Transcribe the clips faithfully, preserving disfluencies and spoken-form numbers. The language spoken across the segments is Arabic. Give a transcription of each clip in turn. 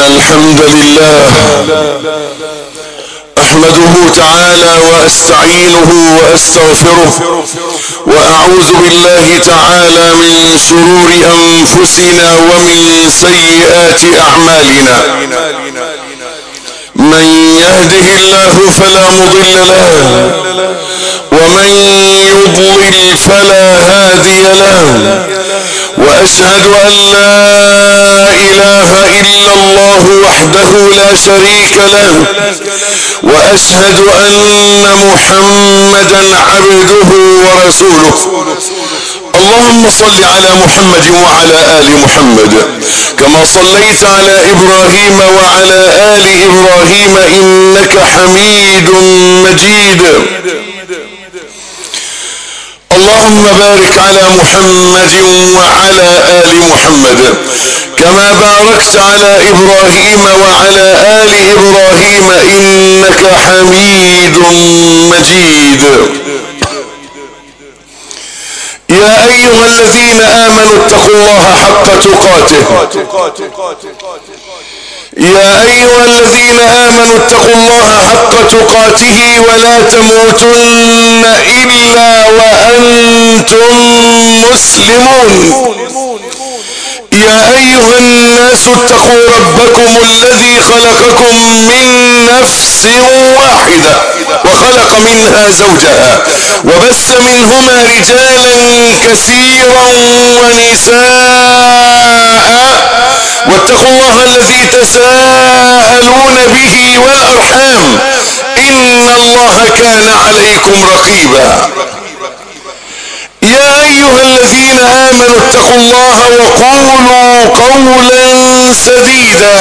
إن الحمد لله أحمده تعالى وأستعينه وأستغفره وأعوذ بالله تعالى من شرور أنفسنا ومن سيئات أعمالنا. من يهده الله فلا مضل له ومن يضلل فلا هادي له، وأشهد أن لا إله إلا الله وحده لا شريك له، وأشهد أن محمدا عبده ورسوله. اللهم صل على محمد وعلى آل محمد كما صليت على إبراهيم وعلى آل إبراهيم إنك حميد مجيد. اللهم بارك على محمد وعلى آل محمد كما باركت على إبراهيم وعلى آل إبراهيم إنك حميد مجيد. يا أيها الذين آمنوا اتقوا الله حق تقاته يا أيها الذين آمنوا اتقوا الله حق تقاته ولا تموتن إلا وأنتم مسلمون. يا أيها الناس اتقوا ربكم الذي خلقكم من نفس واحدة وخلق منها زوجها وبث منهما رجالا كثيرا ونساء، واتقوا الله الذي تساءلون به والأرحام إن الله كان عليكم رقيبا. يا أيها الذين آمنوا اتقوا الله وقولوا قولا سديدا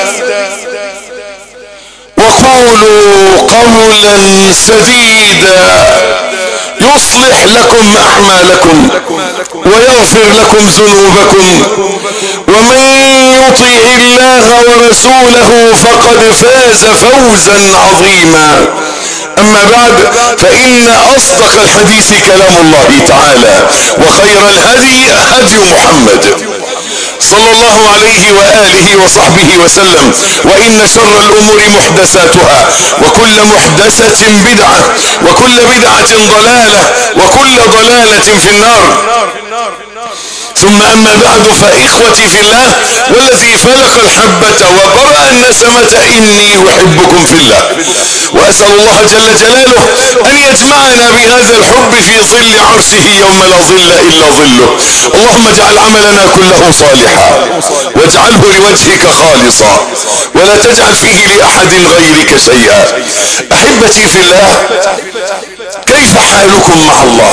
وقولوا قولا سديدا يصلح لكم أعمالكم ويغفر لكم ذنوبكم، ومن يطع الله ورسوله فقد فاز فوزا عظيما. أما بعد، فإن أصدق الحديث كلام الله تعالى، وخير الهدي هدي محمد صلى الله عليه وآله وصحبه وسلم، وإن شر الأمور محدثاتها، وكل محدثة بدعة، وكل بدعة ضلالة، وكل ضلالة في النار. ثم أما بعد، فإخوتي في الله والذي فلق الحبة وبرأ النسمة إني أحبكم في الله، وأسأل الله جل جلاله أن يجمعنا بهذا الحب في ظل عرشه يوم لا ظل إلا ظله. اللهم اجعل عملنا كله صالحا واجعله لوجهك خالصا ولا تجعل فيه لأحد غيرك شيئا. أحبتي في الله، كيف حالكم مع الله؟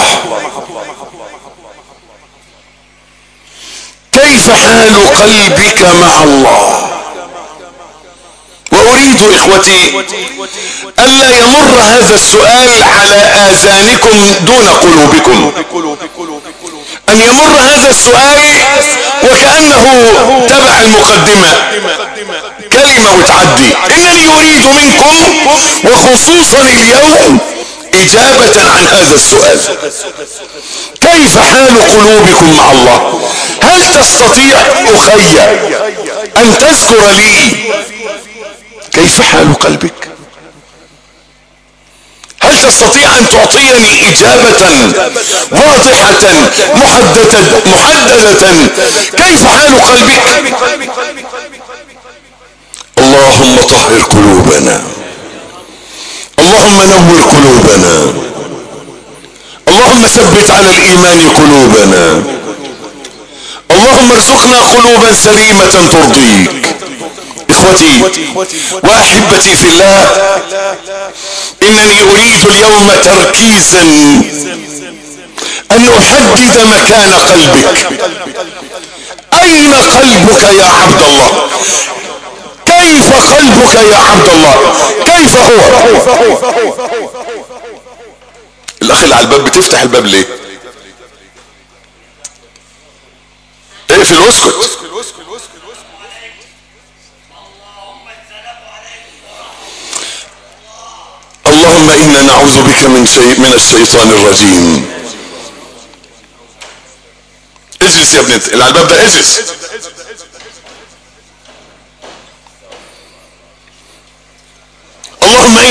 كيف حال قلبك مع الله؟ وأريد إخوتي ألا يمر هذا السؤال على آذانكم دون قلوبكم، أن يمر هذا السؤال وكأنه تبع المقدمة، كلمة وتعدي. إنني أريد منكم وخصوصا اليوم إجابة عن هذا السؤال: كيف حال قلوبكم مع الله؟ هل تستطيع أخي أن تذكر لي كيف حال قلبك؟ هل تستطيع أن تعطيني إجابة واضحة محددة محددة كيف حال قلبك؟ اللهم طهر قلوبنا، اللهم نور قلوبنا، اللهم ثبت على الإيمان قلوبنا، اللهم ارزقنا قلوبا سليمة ترضيك. إخوتي وأحبتي في الله، إنني أريد اليوم تركيزا أن أحدد مكان قلبك. أين قلبك يا عبد الله؟ كيف قلبك يا عبد الله؟ كيف هو؟ الأخ اللي على الباب بتفتح الباب ليه؟ اقفل واسكت. اللهم إنا نعوذ بك من شيء من الشيطان الرجيم. اجلس يا ابني اللي على الباب ده، اجلس.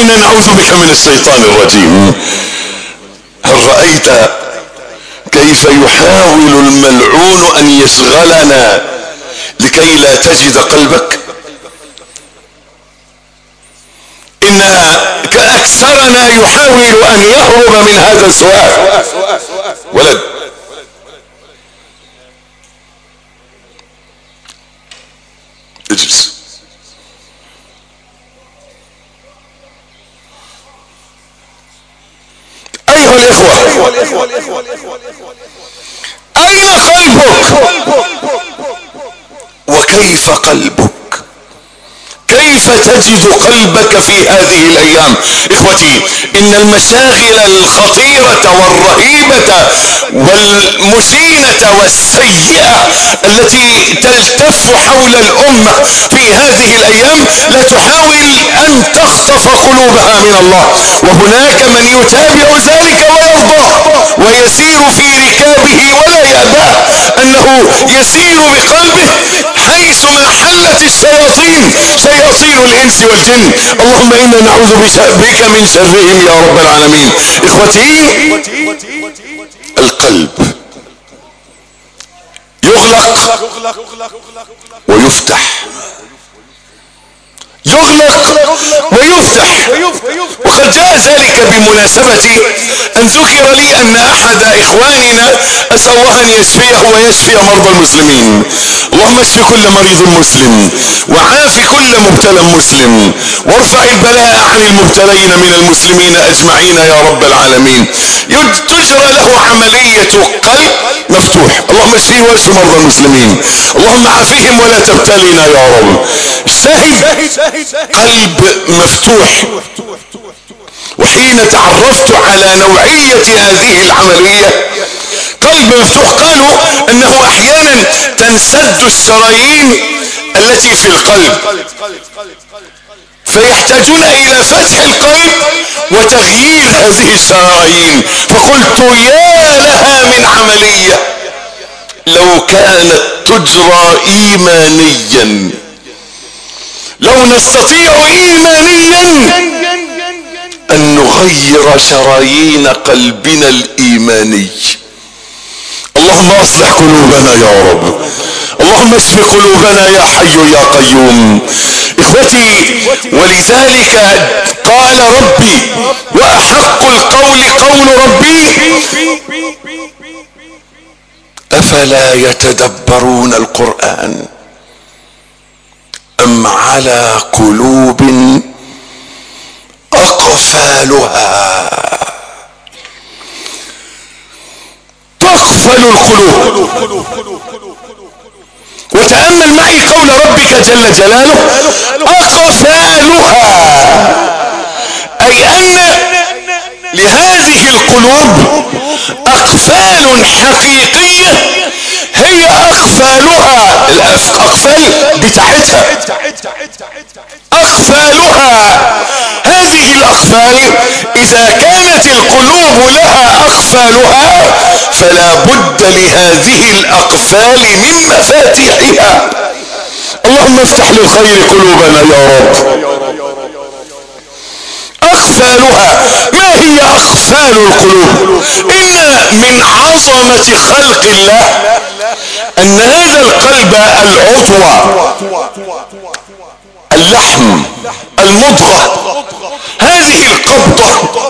انا نعوذ بك من الشيطان الرجيم. هل رأيت كيف يحاول الملعون ان يشغلنا لكي لا تجد قلبك؟ ان كأكثرنا يحاول ان يهرب من هذا السؤال. ولد اجلس. ايها الاخوة، اين قلبك؟ وكيف قلبك؟ كيف تجد قلبك في هذه الايام؟ اخوتي، ان المشاغل الخطيرة والرهيبة والمشينة والسيئة التي تلتف حول الامة في هذه الايام لا تحاول ان تخطف قلوبها من الله، وهناك من يتابع ذلك ويرضاه ويسير في ركابه ولا يأباه انه يسير بقلبه حيثما حلت الشياطين، شياطين الانس والجن. اللهم انا نعوذ بك من شرهم يا رب العالمين. اخوتي، القلب يغلق ويفتح، يغلق ويفتح. وقد جاء ذلك بمناسبة ان ذكر لي ان احد اخواننا اسأل الله ان يشفيه ويشفي مرضى المسلمين. اللهم اشف كل مريض مسلم، وعاف كل مبتلى مسلم، وارفع البلاء عن المبتلين من المسلمين اجمعين يا رب العالمين. تجرى له عملية قلب مفتوح. اللهم اشفيه واشف مرضى المسلمين، اللهم عافهم ولا تبتلينا يا رب. الشاهد قلب مفتوح. وحين تعرفت على نوعية هذه العملية، قلب مفتوح، قالوا انه احيانا تنسد الشرايين التي في القلب فيحتاجون الى فتح القلب وتغيير هذه الشرايين. فقلت يا لها من عملية لو كانت تجرى ايمانيا، لو نستطيع ايمانيا ان نغير شرايين قلبنا الايماني. اللهم اصلح قلوبنا يا رب، اللهم اشف قلوبنا يا حي يا قيوم. اخوتي، ولذلك قال ربي واحق القول قول ربي افلا يتدبرون القرآن ام على قلوب اقفالها. تقفل القلوب. وتأمل معي قول ربك جل جلاله اقفالها، اي ان لهذه القلوب اقفال حقيقية هي اقفالها، الاقفال بتاعتها، اقفالها. هذه الاقفال اذا كانت القلوب لها اقفالها فلا بد لهذه الاقفال من مفاتيحها. اللهم افتح للخير قلوبنا يا رب. اقفالها، ما هي اقفال القلوب؟ ان من عظمة خلق الله ان هذا القلب العضو، اللحم، المضغة، هذه القبضة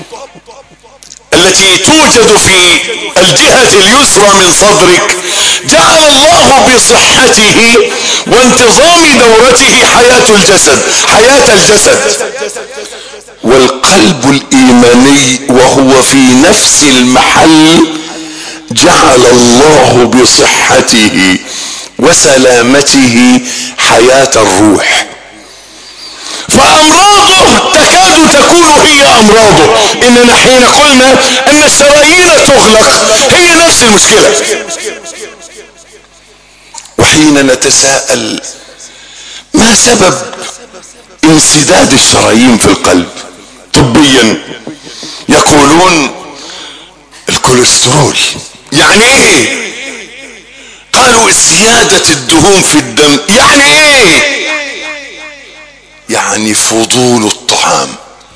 التي توجد في الجهة اليسرى من صدرك جعل الله بصحته وانتظام دورته حياة الجسد، حياة الجسد. والقلب الإيماني وهو في نفس المحل جعل الله بصحته وسلامته حياة الروح. فأمراضه تكاد تكون هي أمراضه. إننا حين قلنا أن الشرايين تغلق هي نفس المشكلة. وحين نتساءل ما سبب انسداد الشرايين في القلب طبيا، يقولون الكوليسترول. يعني ايه؟ قالوا زيادة الدهون في الدم. يعني ايه؟ يعني فضول الطعام.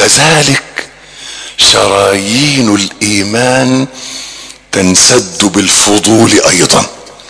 كذلك شرايين الايمان تنسد بالفضول ايضا.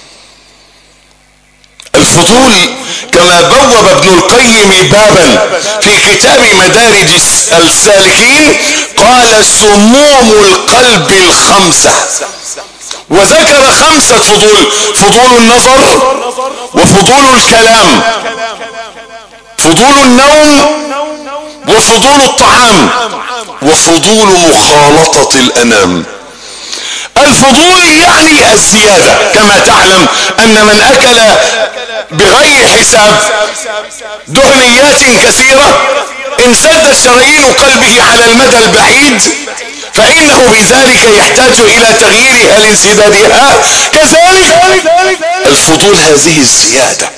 الفضول كما بوب ابن القيم بابا في كتاب مدارج السالكين قال سموم القلب الخمسة، وذكر خمسة فضول: فضول النظر، وفضول الكلام، فضول النوم، وفضول الطعام، وفضول مخالطة الانام. الفضول يعني الزيادة، كما تعلم ان من اكل بغير حساب دهنيات كثيرة انسدت شرايين قلبه على المدى البعيد، فانه بذلك يحتاج الى تغييرها لانسدادها. كذلك الفضول هذه الزيادة،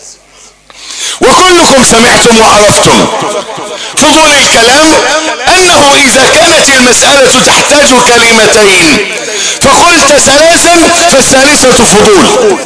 وكلكم سمعتم وعرفتم فضول الكلام، انه اذا كانت المسألة تحتاج كلمتين فقلت ثلاثا فالثالثة فضول.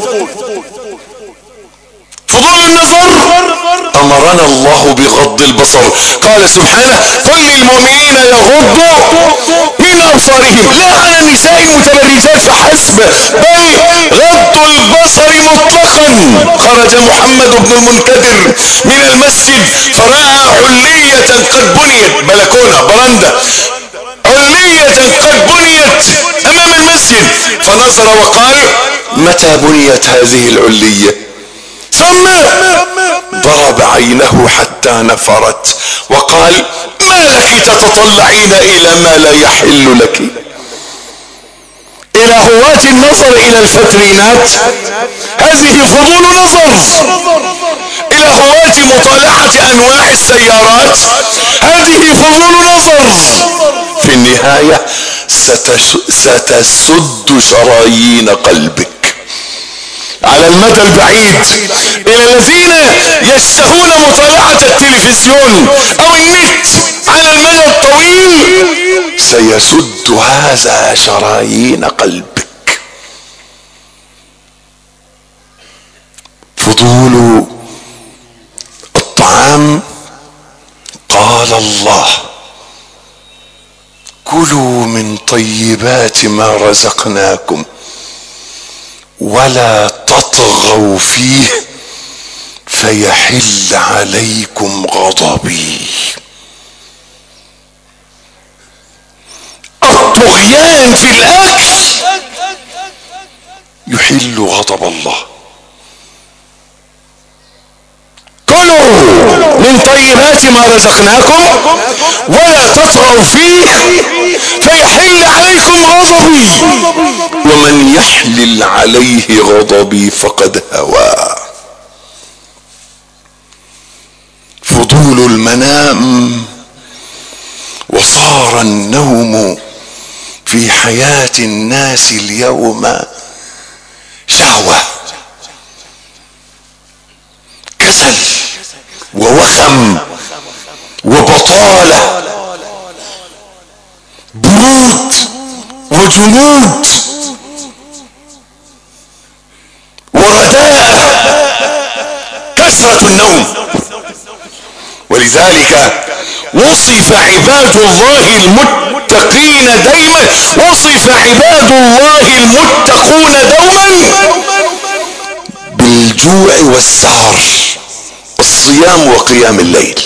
فضول النظر امرنا الله بغض البصر، قال سبحانه قل للمؤمنين يغضوا من ابصارهم، لا على النساء المتبرجات فحسب، بل غض البصر مطلقا. خرج محمد بن المنكدر من المسجد فرأى علية قد بنيت، بلكونة برندة، علية قد بنيت امام المسجد، فنظر وقال متى بنيت هذه العلية؟ ثم ضرب عينه حتى نفرت وقال ما لك تتطلعين الى ما لا يحل لك؟ الى هواة النظر الى الفترينات، هذه فضول نظر. الى هواة مطالعة انواع السيارات، هذه فضول نظر. في النهاية ستسد شرايين قلبك على المدى البعيد. الى الذين يشتهون مطالعة التلفزيون او النت على المدى الطويل سيسد هذا شرايين قلبك. فضول الطعام، قال الله كلوا من طيبات ما رزقناكم ولا تطغوا فيه فيحل عليكم غضبي. الطغيان في الاكل يحل غضب الله. كلوا من طيبات ما رزقناكم ولا تطغوا فيه فيحل عليكم غضبي ومن يحلل عليه غضبي فقد هوى. فضول المنام، وصار النوم في حياة الناس اليوم شهوة، كسل ووخم وبطالة، برود وجنود ورداء، كثرة النوم. ولذلك وصف عباد الله المتقين دائما، وصف عباد الله المتقون دوما بالجوع والسهر، الصيام وقيام الليل.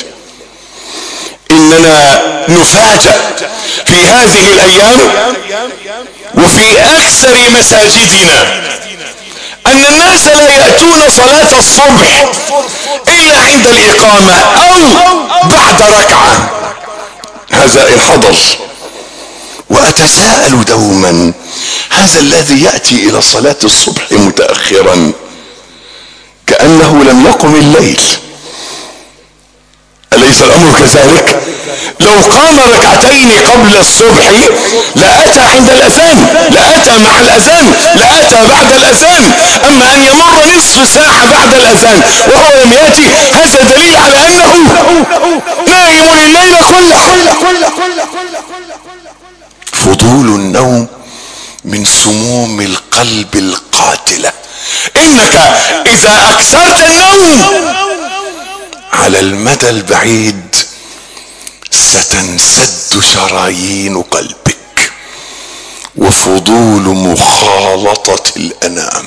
اننا نفاجأ في هذه الايام وفي اكثر مساجدنا ان الناس لا يأتون صلاة الصبح الا عند الاقامة او بعد ركعة، هذا الحضر. واتساءل دوما هذا الذي يأتي الى صلاة الصبح متأخرا كأنه لم يقم الليل، أليس الأمر كذلك؟ لو قام ركعتين قبل الصبح لأتى عند الأذان، لأتى مع الأذان، لأتى بعد الأذان. أما أن يمر نصف ساعة بعد الأذان وهو لم يأتي، هذا دليل على أنه نائم الليل كله. فضول النوم من سموم القلب القاتلة. إنك إذا أكثرت النوم على المدى البعيد ستنسد شرايين قلبك وفضول مخالطة الأنام.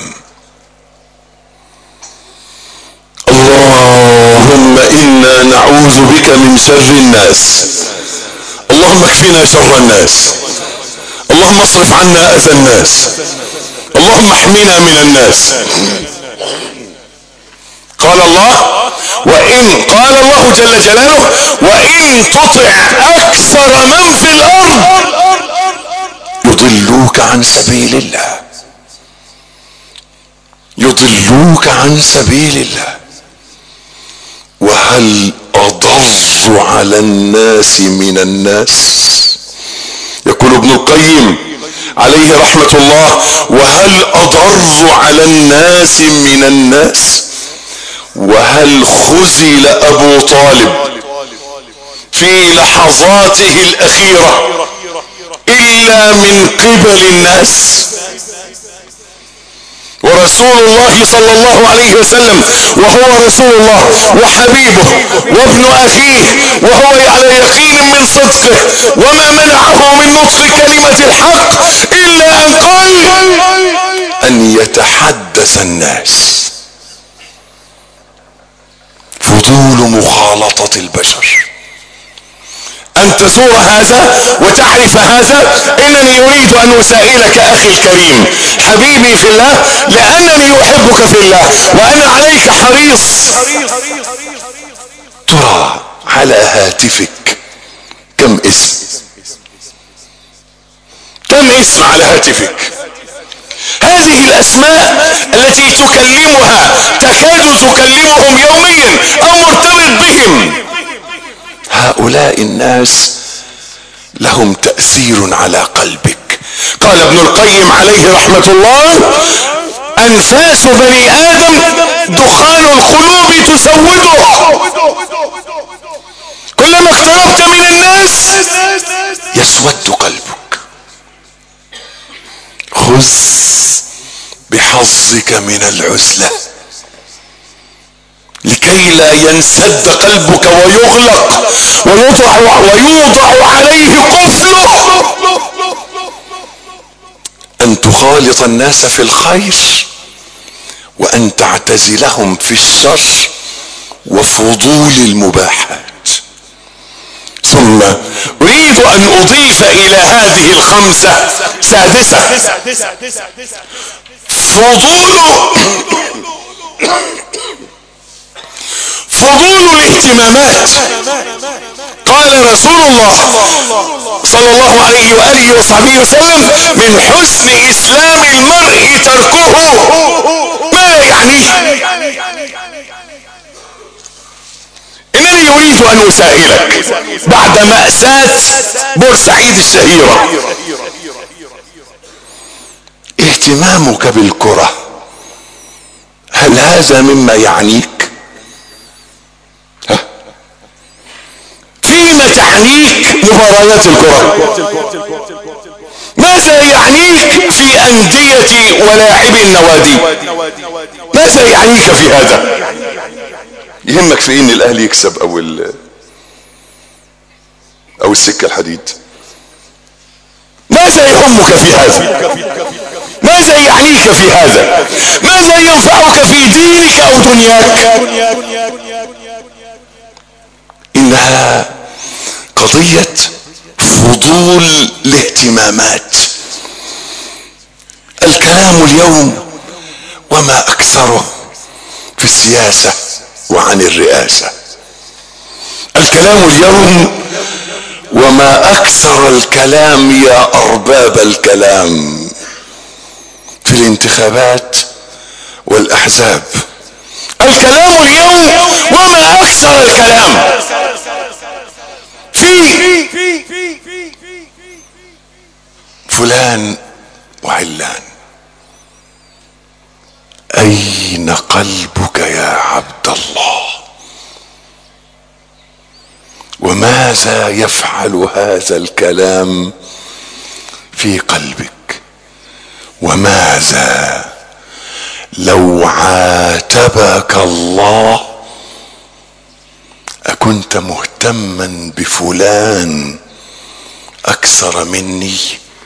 اللهم إنا نعوذ بك من شر الناس، اللهم اكفنا شر الناس، اللهم اصرف عنا أذى الناس، اللهم احمنا من الناس. قال الله وإن قال الله جل جلاله وإن تطع أكثر من في الأرض يضلوك عن سبيل الله، يضلوك عن سبيل الله. وهل أضر على الناس من الناس؟ يقول ابن القيم عليه رحمة الله وهل أضر على الناس من الناس؟ وهل خذل أبو طالب في لحظاته الأخيرة إلا من قبل الناس؟ ورسول الله صلى الله عليه وسلم وهو رسول الله وحبيبه وابن أخيه وهو على يقين من صدقه وما منعه من نطق كلمة الحق إلا أن قال أن يتحدث الناس. فضول مخالطة البشر، أن تزور هذا وتعرف هذا. إنني أريد أن أسائلك أخي الكريم حبيبي في الله، لأنني أحبك في الله وأنا عليك حريص. ترى على هاتفك كم اسم؟ كم اسم على هاتفك؟ هذه الأسماء التي تكلمها تكاد تكلمهم يوميا أو مرتبط بهم، هؤلاء الناس لهم تأثير على قلبك. قال ابن القيم عليه رحمة الله أنفاس بني آدم دخان القلوب تسوده، كلما اقتربت من الناس يسود قلبك. خذ بحظك من العزلة لكي لا ينسد قلبك ويغلق ويوضع, ويوضع عليه قفله. أن تخالط الناس في الخير وأن تعتزلهم في الشر وفضول المباحات. ثم أريد أن أضيف إلى هذه الخمسة سادسة، فضول فضول الاهتمامات. قال رسول الله صلى الله عليه وآله وصحبه وسلم من حسن إسلام المرء تركه ما يعنيه. إنني أريد أن أسائلك بعد مأساة بورسعيد الشهيرة، اهتمامك بالكرة هل هذا مما يعنيك؟ ها؟ فيما تعنيك مباريات الكرة؟ ماذا يعنيك في أندية ولاعبي النوادي؟ ماذا يعنيك في هذا؟ يهمك في ان الاهلي يكسب او او السكة الحديد؟ ماذا يهمك في هذا؟ ماذا يعنيك في هذا؟ ماذا ينفعك في دينك او دنياك؟ انها قضية فضول الاهتمامات. الكلام اليوم وما اكثره في السياسة وعن الرئاسة، الكلام اليوم وما اكثر الكلام يا ارباب الكلام في الانتخابات والاحزاب. الكلام اليوم وما اكثر الكلام في فلان وعلان. اين قلبك يا عبد الله؟ وماذا يفعل هذا الكلام في قلبك؟ وماذا لو عاتبك الله اكنت اكنت مهتما بفلان اكثر مني؟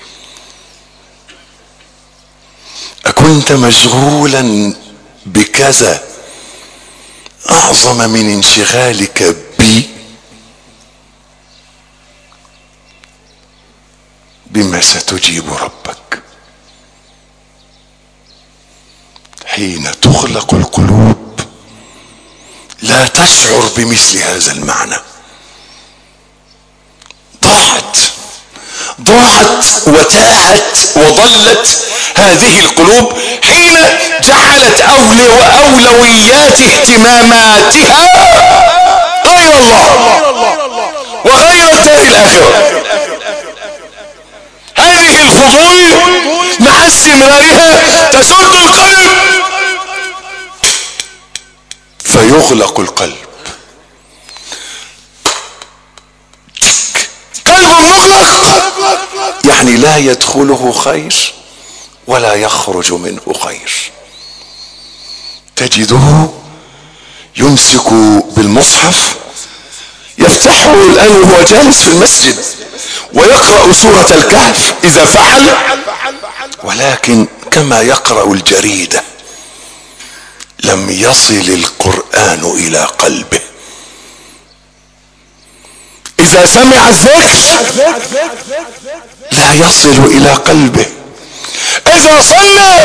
اكنت مشغولا بكذا اعظم من انشغالك بي؟ بما ستجيب ربك حين تخلق القلوب لا تشعر بمثل هذا المعنى. ضاعت ضاعت وتاهت وضلت هذه القلوب حين جعلت أولو وأولويات اهتماماتها غير الله وغير الدار الآخرة. هذه الفضول مع استمرارها تسد القلب فيغلق القلب. قلب مغلق يعني لا يدخله خير ولا يخرج منه خير. تجده يمسك بالمصحف يفتحه الآن وهو جالس في المسجد ويقرأ سورة الكهف إذا فعل، ولكن كما يقرأ الجريدة لم يصل القرآن إلى قلبه. إذا سمع الذكر لا يصل إلى قلبه. إذا صلى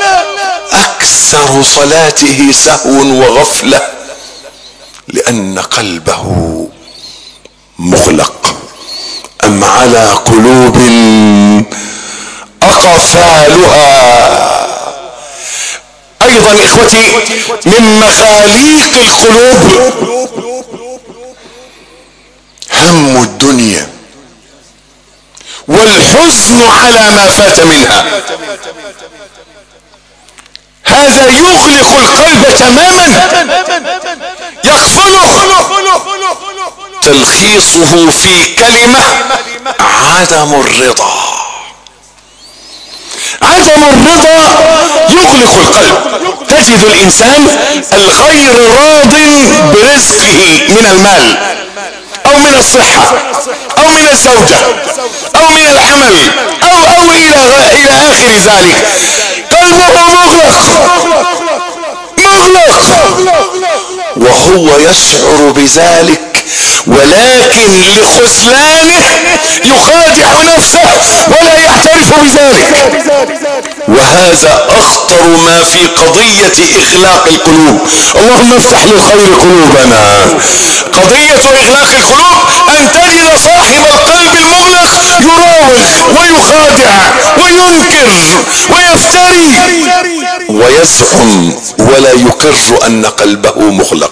أكثر صلاته سهو وغفلة لأن قلبه مغلق. أم على قلوب أقفالها. أيضا إخوتي من مخاليق القلوب هم الدنيا والحزن على ما فات منها. هذا يغلق القلب تماما يقفله. تلخيصه في كلمة عدم الرضا. عدم الرضا يغلق القلب. تجد الإنسان الغير راض برزقه من المال أو من الصحة أو من الزوجة أو من العمل أو أو إلى إلى آخر ذلك. قلبه مغلق مغلق وهو يشعر بذلك، ولكن لخذلانه يخادع نفسه ولا يعترف بذلك. وهذا أخطر ما في قضية إغلاق القلوب. اللهم افتح للخير قلوبنا. قضية إغلاق القلوب أن تجد صاحب القلب المغلق يراوغ ويخادع وينكر ويفتري ويزعم ولا يقر أن قلبه مغلق.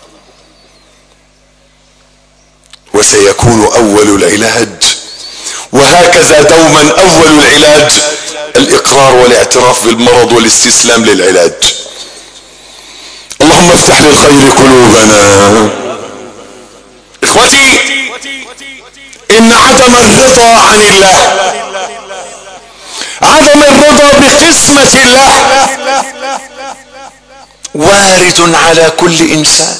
وسيكون أول العلاج، وهكذا دوما أول العلاج الإقرار والاعتراف بالمرض والاستسلام للعلاج. اللهم افتح للخير قلوبنا. إخوتي، إن عدم الرضا عن الله، عدم الرضا بقسمة الله وارد على كل إنسان.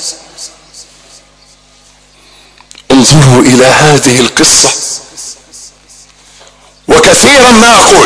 انظروا إلى هذه القصة، وكثيرا ما أقول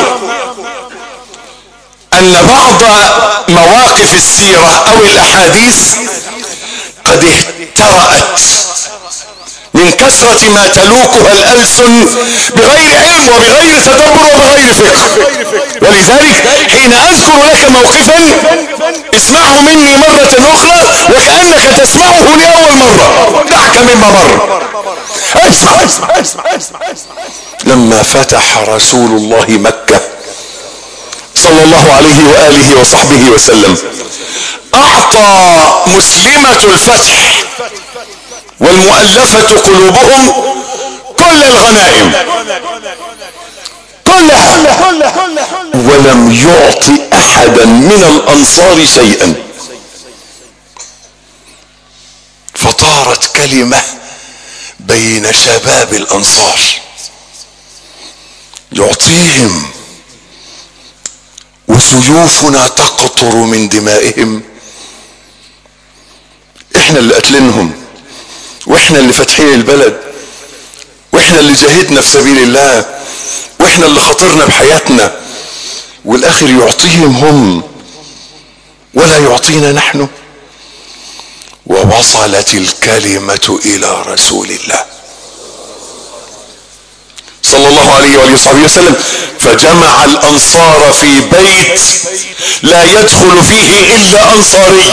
أن بعض مواقف السيرة أو الأحاديث قد اهترأت من كثرة ما تلوكها الألسن بغير علم وبغير تدبر وبغير فقه. ولذلك حين أذكر لك موقفا اسمعه مني مرة أخرى وكأنك تسمعه لأول مرة. دعك مما مر. اسمع اسمع اسمع اسمع اسمع. لما فتح رسول الله مكة صلى الله عليه وآله وصحبه وسلم أعطى مسلمة الفتح والمؤلفة قلوبهم كل الغنائم كلها، ولم يعطي أحدا من الأنصار شيئا. فطارت كلمة بين شباب الأنصار يعطيهم وسيوفنا تقطر من دمائهم. احنا اللي قتلنهم، واحنا اللي فاتحين البلد، واحنا اللي جاهدنا في سبيل الله، واحنا اللي خاطرنا بحياتنا، والاخر يعطيهم هم ولا يعطينا نحن. ووصلت الكلمة الى رسول الله صلى الله عليه وآله وصحبه وسلم، فجمع الانصار في بيت لا يدخل فيه الا انصاري.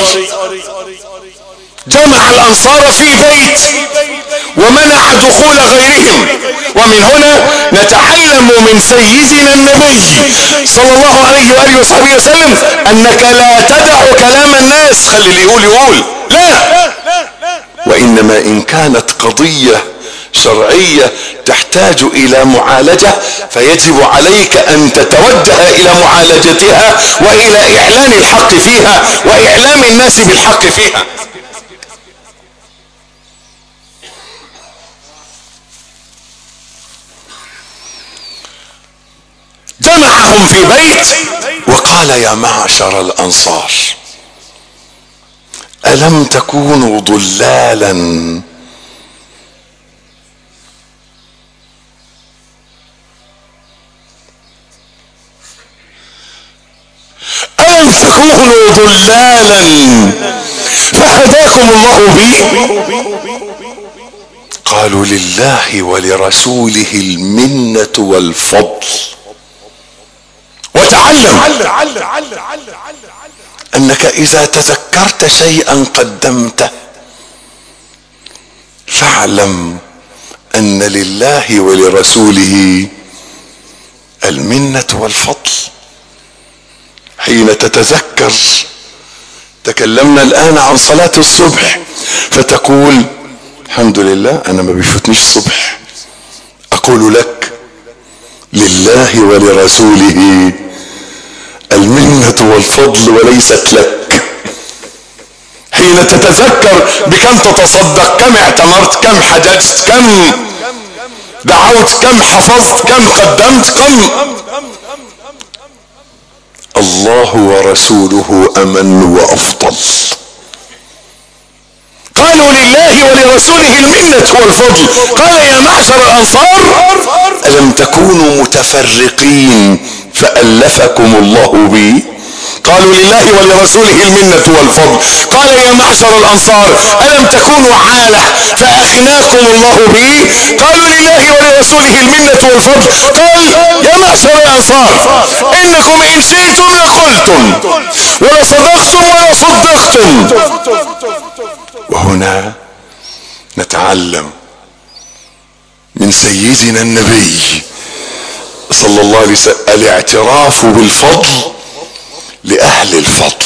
جمع الانصار في بيت ومنع دخول غيرهم. ومن هنا نتعلم من سيدنا النبي صلى الله عليه وآله وصحبه وسلم انك لا تدع كلام الناس، خلي اللي يقول يقول، لا، وانما ان كانت قضية شرعية تحتاج الى معالجة فيجب عليك ان تتوجه الى معالجتها والى اعلان الحق فيها واعلام الناس بالحق فيها. جمعهم في بيت وقال يا معشر الانصار الم تكونوا ضلالا الم تكونوا ضلالا فهداكم الله بي؟ قالوا لله ولرسوله المنة والفضل. وتعلم انك اذا تذكرت شيئا قدمته فاعلم ان لله ولرسوله المنة والفضل. حين تتذكر، تكلمنا الان عن صلاة الصبح فتقول الحمد لله انا ما بيفوتنيش الصبح، اقول لك لله ولرسوله المنة والفضل وليست لك. حين تتذكر بكم تتصدق، كم اعتمرت، كم حججت، كم دعوت، كم حفظت، كم قدمت، كم، الله ورسوله امن وافضل. قالوا لله ولرسوله المنة والفضل. قال يا معشر الانصار الم تكونوا متفرقين فالفكم الله بي؟ قالوا لله ولرسوله المنة والفضل. قال يا معشر الانصار الم تكونوا عالة فاغناكم الله بي؟ قالوا لله ولرسوله المنة والفضل. قال يا معشر الانصار انكم ان شئتم لقلتم ولصدقتم ولصدقتم. وهنا نتعلم من سيدنا النبي صلى الله عليه وسلم الاعتراف بالفضل لأهل الفضل.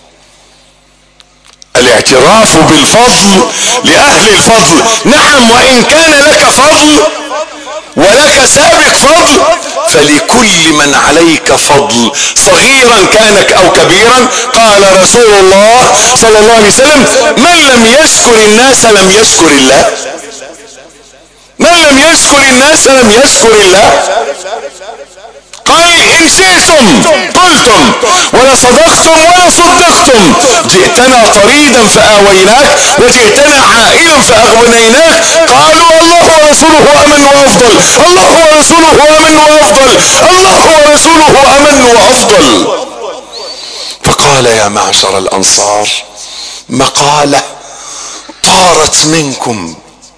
الاعتراف بالفضل لأهل الفضل. نعم، وإن كان لك فضل ولك سابق فضل فلكل من عليك فضل صغيرا كانك او كبيرا. قال رسول الله صلى الله عليه وسلم من لم يشكر الناس لم يشكر الله. من لم يشكر الناس لم يشكر الله. قال ان شئتم قلتم ولصدقتم ولصدقتم. جئتنا طريدا فآويناك وجئتنا عائلا فأغنيناك. قالوا الله ورسوله امن وافضل، الله ورسوله امن وافضل، الله ورسوله امن وافضل. فقال يا معشر الانصار مقالة طارت منكم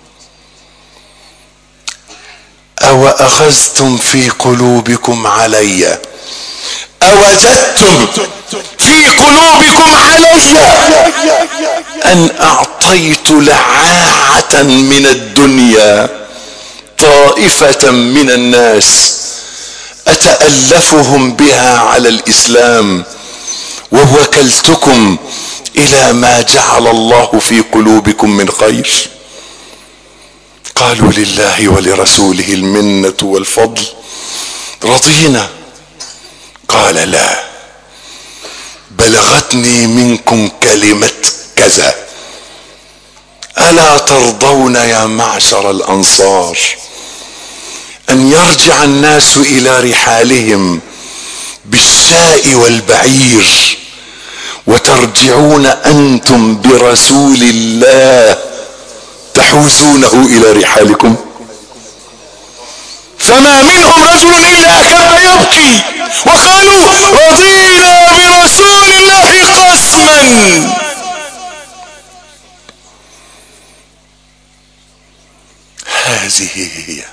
او اخذتم في قلوبكم علي، اوجدتم في قلوبكم علي ان اعطيت لعاعة من الدنيا طائفة من الناس اتألفهم بها على الاسلام ووكلتكم الى ما جعل الله في قلوبكم من خير. قالوا لله ولرسوله المنة والفضل. رضينا. قال لا، بلغتني منكم كلمة كذا. ألا ترضون يا معشر الأنصار أن يرجع الناس إلى رحالهم بالشاء والبعير وترجعون أنتم برسول الله تحوزونه الى رحالكم؟ فما منهم رجل الا كان يبكي وقالوا رضينا برسول الله قسما. هذه هي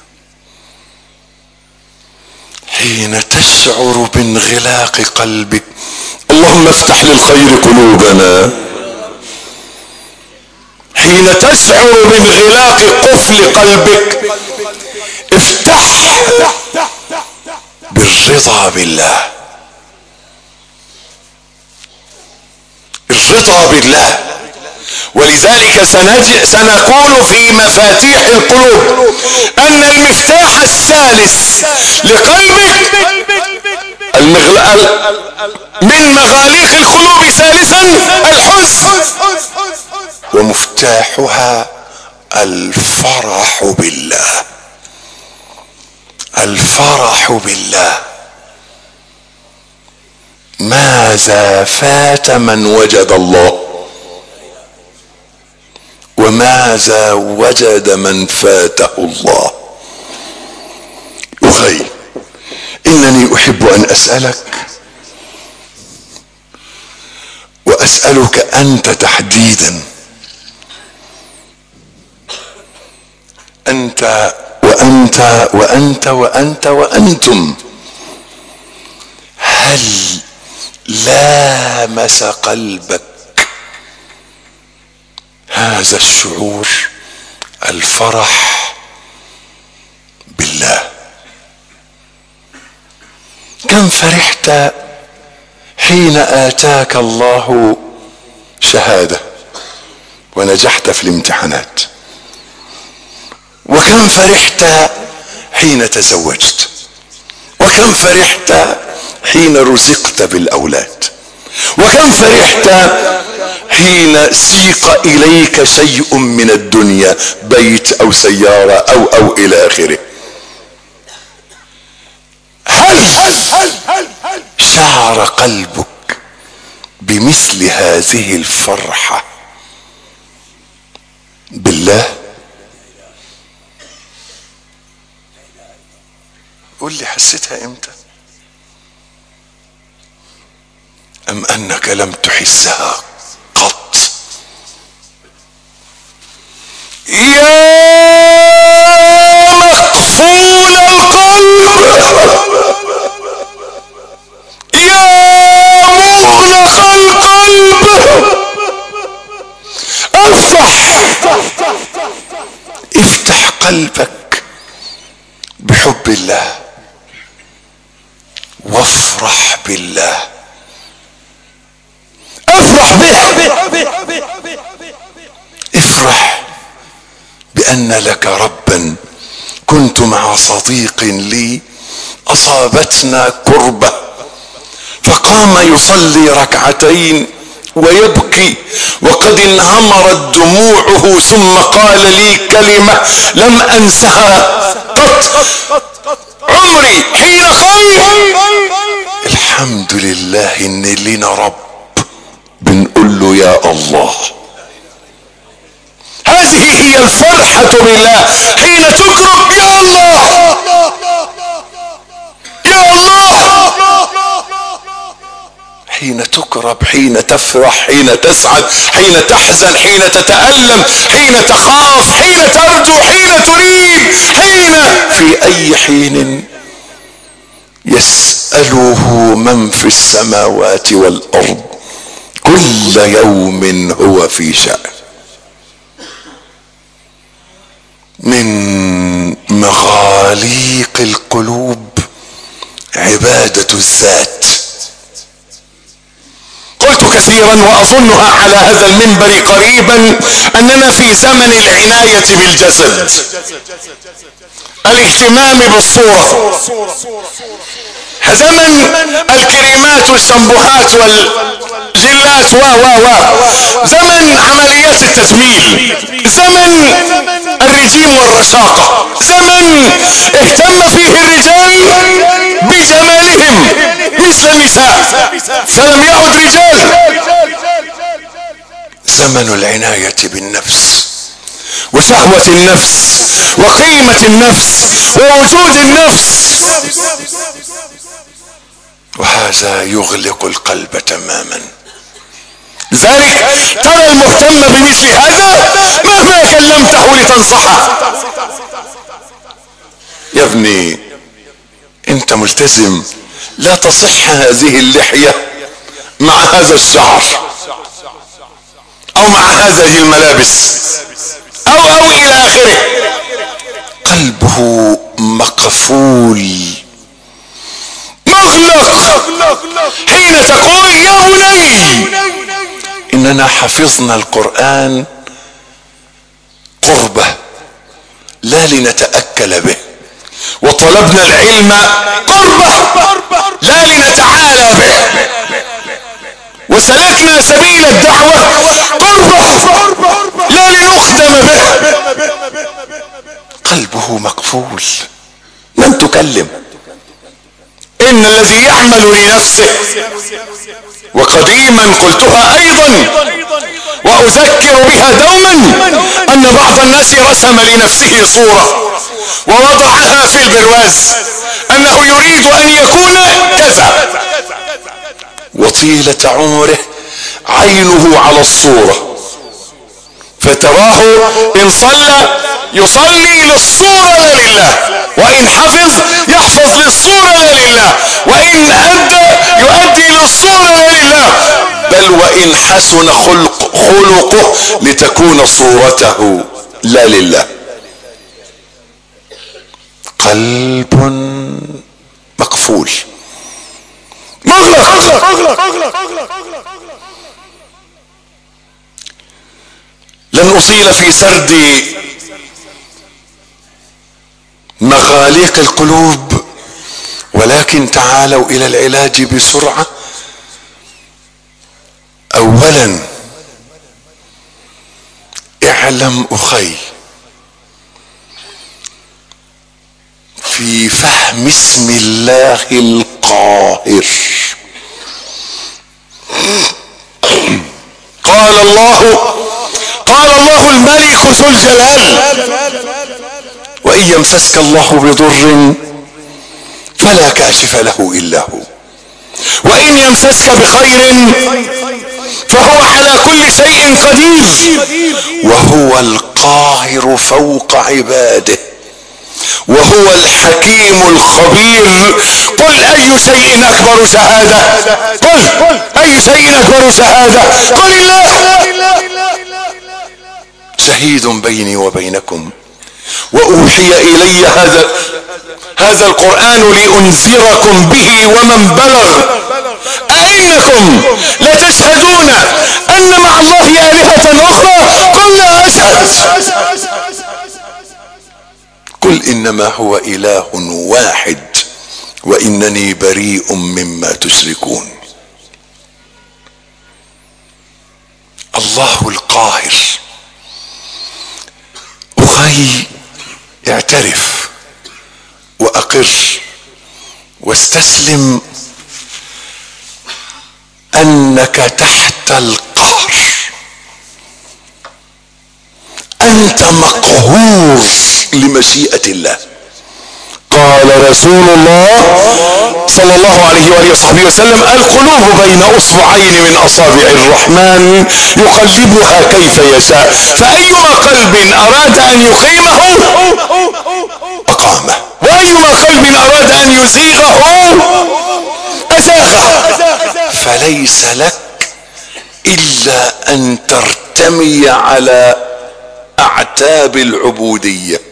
حين تشعر بانغلاق قلبك. اللهم افتح للخير قلوبنا. حين تشعر بانغلاق قفل قلبك افتح بالرضا بالله. الرضا بالله. ولذلك سنقول في مفاتيح القلوب ان المفتاح الثالث لقلبك من مغاليق القلوب ثالثا الحزن، ومفتاحها الفرح بالله. الفرح بالله. ماذا فات من وجد الله، وماذا وجد من فاته الله. أخي إنني أحب أن أسألك، وأسألك أنت تحديدا، أنت وأنت وأنت وأنت وأنتم، هل لامس قلبك هذا الشعور، الفرح بالله؟ كم فرحت حين آتاك الله شهادة ونجحت في الامتحانات؟ وكم فرحت حين تزوجت؟ وكم فرحت حين رزقت بالأولاد؟ وكم فرحت حين سيق إليك شيء من الدنيا، بيت أو سيارة أو أو إلى آخره؟ هل شعر قلبك بمثل هذه الفرحة بالله؟ قل لي حسيتها امتى؟ ام انك لم تحسها قط؟ يا مقفول القلب، يا مغلق القلب، افتح افتح قلبك بحب الله، وافرح بالله. افرح به. افرح بان لك ربا. كنت مع صديق لي اصابتنا كربة فقام يصلي ركعتين ويبكي وقد انهمرت دموعه، ثم قال لي كلمة لم انسها قط عمري حين قال الحمد لله ان لنا رب بنقول له يا الله. هذه هي الفرحة بالله، حين تكرم يا الله يا الله، حين تكرب، حين تفرح، حين تسعد، حين تحزن، حين تتألم، حين تخاف، حين ترجو، حين تريد، حين في اي حين يسأله من في السماوات والارض كل يوم هو في شأن. من مغاليق القلوب عبادة الذات. قلت كثيرا واظنها على هذا المنبر قريبا اننا في زمن العناية بالجسد، الاهتمام بالصورة، زمن الكريمات والشامبوهات والجلات و و و زمن عمليات التجميل، زمن الرجيم والرشاقة، زمن اهتم فيه الرجال بجمالهم مثل النساء فلم يعد رجال. زمن العناية بالنفس وشهوة النفس وقيمة النفس ووجود النفس، وهذا يغلق القلب تماما. لذلك ترى المهتم بمثل هذا مهما كلمته لتنصحه: يا ابني انت ملتزم، لا تصح هذه اللحية مع هذا الشعر او مع هذه الملابس او او الى اخره. قلبه مقفول مغلق حين تقول: يا بني اننا حفظنا القرآن قربة لا لنتأكل به، وطلبنا العلم قربة لا لنتعالى به، وسلكنا سبيل الدعوة قربة لا لنخدم به. قلبه مقفول، لم تكلم. ان الذي يعمل لنفسه، وقديما قلتها ايضا واذكر بها دوما، ان بعض الناس رسم لنفسه صورة ووضعها في البرواز انه يريد ان يكون كذا، وطيلة عمره عينه على الصورة، فتراه ان صلى يصلي للصورة لا لله، وان حفظ يحفظ للصورة لا لله، وان ادى يؤدي للصورة لا لله، بل وان حسن خلق خلقه لتكون صورته لا لله. قلب مقفول مغلق. لن اطيل في سرد مغاليق القلوب، ولكن تعالوا الى العلاج بسرعة. اولا اعلم اخي في فهم اسم الله القاهر. قال الله قال الله الملك ذو الجلال: وإن يمسسك الله بضر فلا كاشف له إلا هو، وإن يمسسك بخير فهو على كل شيء قدير، وهو القاهر فوق عباده، وهو الحكيم الخبير. قل أي شيء أكبر شهادة؟ قل أي شيء أكبر شهادة؟ قل الله شهيد بيني وبينكم، وأوحي إلي هذا هذا القرآن لأنذركم به ومن بلغ، أئنكم لتشهدون أن مع الله آلهة أخرى؟ قل لا أشهد. قل إنما هو إله واحد وإنني بريء مما تشركون. الله القاهر. أخي اعترف وأقر واستسلم أنك تحت القهر، أنت مقهور لمشيئة الله. قال رسول الله صلى الله عليه وآله وصحبه وسلم: القلوب بين أصبعين من أصابع الرحمن يقلبها كيف يشاء، فأيما قلب أراد أن يقيمه أقامه، وأيما قلب أراد أن يزيغه أزاغه. فليس لك إلا أن ترتمي على أعتاب العبودية.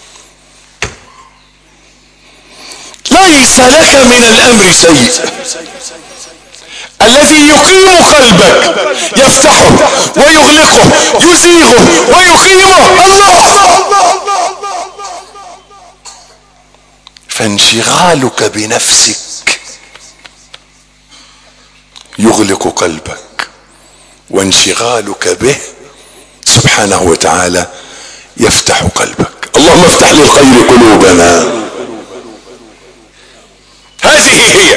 ليس لك من الأمر شيء. الذي يقيم قلبك، يفتحه ويغلقه، يزيغه ويقيمه، الله. فانشغالك بنفسك يغلق قلبك، وانشغالك به سبحانه وتعالى يفتح قلبك. اللهم افتح للخير قلوبنا. هذه هي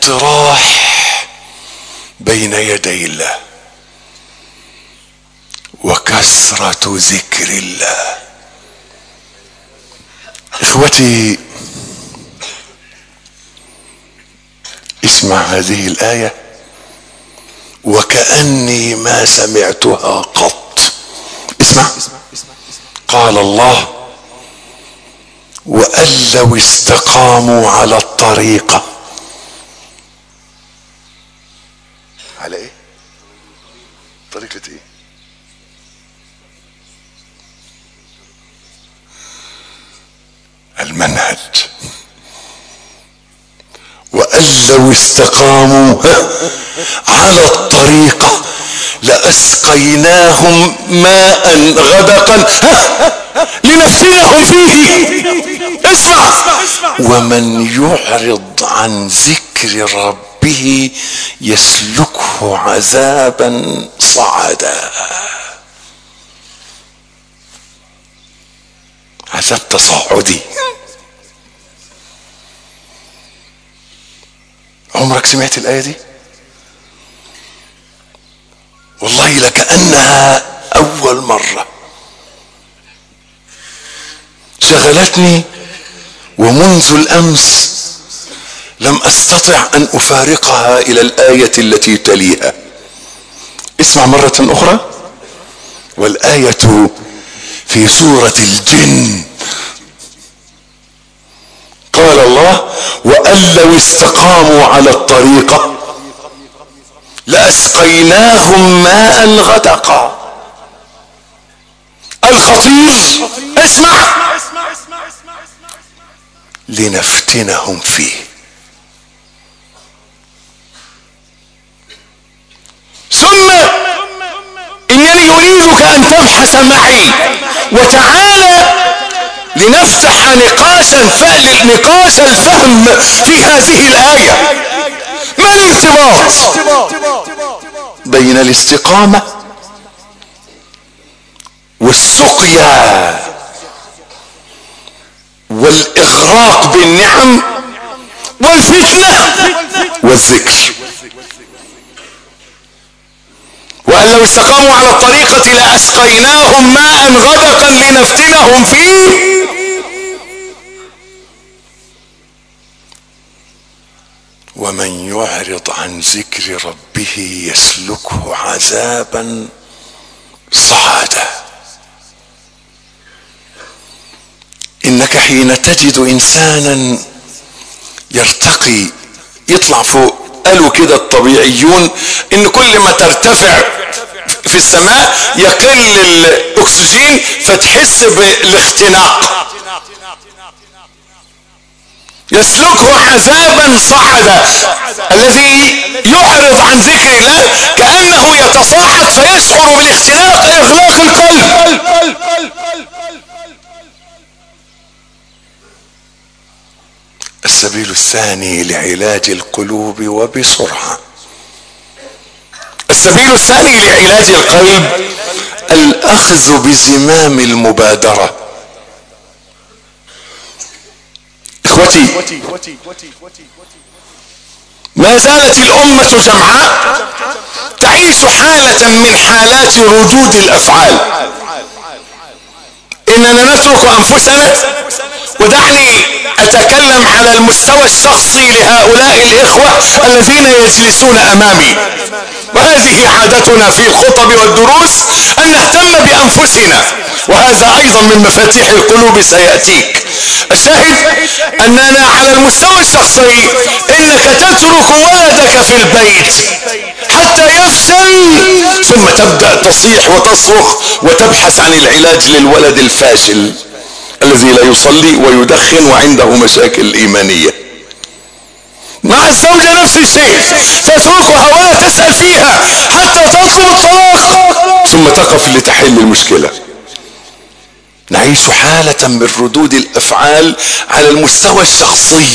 الانطراح بين يدي الله وكثرة ذكر الله. اخوتي اسمع هذه الآية وكأني ما سمعتها قط. اسمع. قال الله: وأن لو استقاموا على الطريقة. على ايه؟ طريقة ايه؟ المنهج. وأن لو استقاموا على الطريقة لأسقيناهم ماء غدقا لنفتنهم فيه. اسمع. ومن يعرض عن ذكر ربه يسلكه عذابا صعدا. عذاب تصاعدي. عمرك سمعت الآية دي؟ والله لكأنها أول مرة. شغلتني ومنذ الأمس لم أستطع أن أفارقها إلى الآية التي تليها. اسمع مرة أخرى. والآية في سورة الجن. قال الله: وأن لو استقاموا على الطريقة لأسقيناهم ماء غدقا. الخطير اسمع: لنفتنهم فيه. ثم إنني أريدك أن تبحث معي وتعالى لنفتح نقاشا نقاش الفهم في هذه الآية. ما الارتباط بين الاستقامة والسقيا والإغراق بالنعم والفتنة والذكر؟ وأن لو استقاموا على الطريقة لأسقيناهم ماء غدقا لنفتنهم فيه. ومن يعرض عن ذكر ربه يسلكه عذابا صعدا. إنك حين تجد إنسانا يرتقي يطلع فوق، قالوا كده الطبيعيون ان كل ما ترتفع في السماء يقل الاكسجين فتحس بالاختناق. يسلكه عذابا صعدا. الذي يعرض عن ذكر الله كأنه يتصاعد فيشعر بالاختناق، اغلاق القلب. السبيل الثاني لعلاج القلوب وبسرعة. السبيل الثاني لعلاج القلب الأخذ بزمام المبادرة. اخوتي، ما زالت الأمة جمعاء تعيش حالة من حالات ردود الأفعال. إننا نترك أنفسنا، ودعني أتكلم على المستوى الشخصي لهؤلاء الإخوة الذين يجلسون أمامي، وهذه عادتنا في الخطب والدروس أن نهتم بأنفسنا، وهذا أيضا من مفاتيح القلوب سيأتيك. الشاهد أننا على المستوى الشخصي إنك تترك ولدك في البيت حتى يفشل، ثم تبدأ تصيح وتصرخ وتبحث عن العلاج للولد الفاشل الذي لا يصلي ويدخن وعنده مشاكل إيمانية. مع الزوجة نفس الشيء، تتركها ولا تسأل فيها حتى تطلب الطلاق ثم تقف لتحل المشكلة. نعيش حالة من ردود الأفعال على المستوى الشخصي،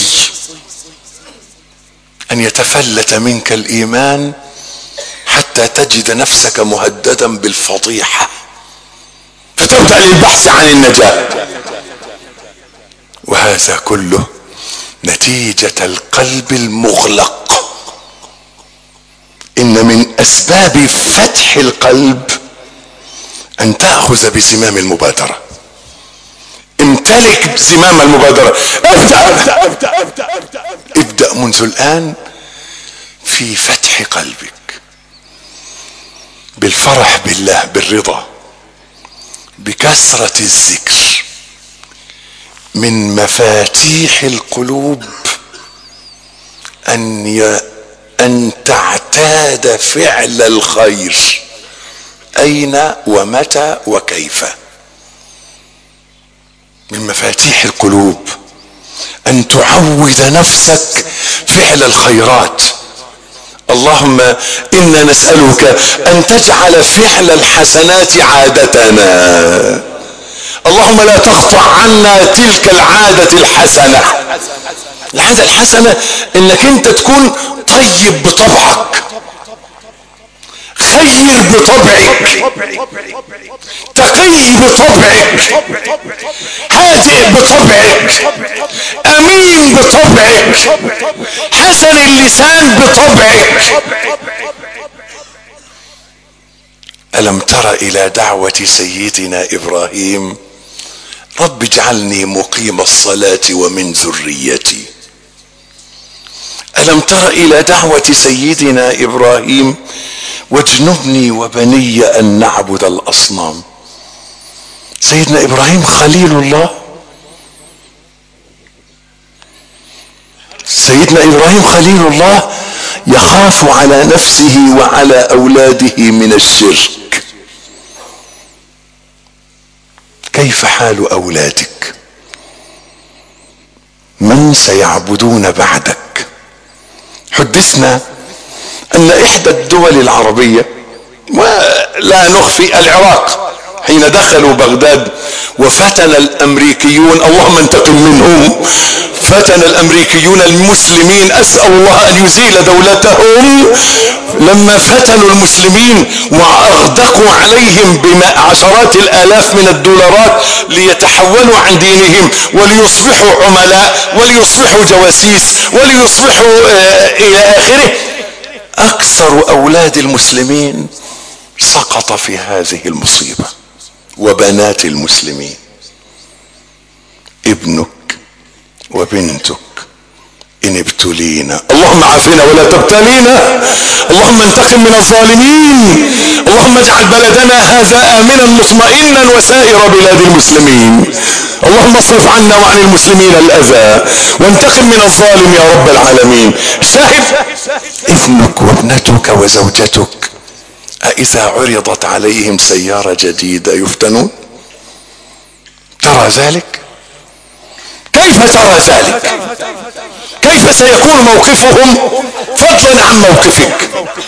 أن يتفلت منك الإيمان حتى تجد نفسك مهددا بالفضيحة فتبدأ للبحث عن النجاة. وهذا كله نتيجة القلب المغلق. إن من أسباب فتح القلب ان تأخذ بزمام المبادرة. امتلك زمام المبادرة. ابدأ ابدأ ابدأ ابدأ ابدأ, ابدأ منذ الآن في فتح قلبك بالفرح بالله، بالرضا، بكثرة الذكر. من مفاتيح القلوب ان ي... ان تعتاد فعل الخير اين ومتى وكيف. من مفاتيح القلوب ان تعود نفسك فعل الخيرات. اللهم انا نسألك ان تجعل فعل الحسنات عادتنا. اللهم لا تقطع عنا تلك العادة الحسنة. العادة الحسنة انك انت تكون طيب بطبعك، خير بطبعك، تقي بطبعك، هادئ بطبعك، امين بطبعك، حسن اللسان بطبعك. ألم تر إلى دعوة سيدنا إبراهيم؟ رب اجعلني مقيم الصلاة ومن ذريتي. ألم تر إلى دعوة سيدنا إبراهيم؟ واجنبني وبني أن نعبد الأصنام. سيدنا إبراهيم خليل الله. سيدنا إبراهيم خليل الله يخاف على نفسه وعلى أولاده من الشرك. كيف حال أولادك؟ من سيعبدون بعدك؟ حدثنا أن إحدى الدول العربية، ولا نخفي العراق، حين دخلوا بغداد وفتن الأمريكيون، اللهم انتقم منهم، فتن الأمريكيون المسلمين، أسأل الله أن يزيل دولتهم. لما فتنوا المسلمين وأغدقوا عليهم بعشرات الآلاف من الدولارات ليتحولوا عن دينهم وليصبحوا عملاء وليصبحوا جواسيس وليصبحوا آه إلى آخره، أكثر أولاد المسلمين سقط في هذه المصيبة، وبنات المسلمين. ابنك وبنتك إن ابتلينا، اللهم عافنا ولا تبتلينا، اللهم انتقم من الظالمين، اللهم اجعل بلدنا هذا آمنا مطمئنا وسائر بلاد المسلمين، اللهم اصرف عنا وعن المسلمين الأذى وانتقم من الظالم يا رب العالمين. شاهد، ابنك وابنتك وزوجتك أإذا عرضت عليهم سيارة جديدة يفتنون؟ ترى ذلك؟ كيف ترى ذلك؟ كيف سيكون موقفهم فضلا عن موقفك؟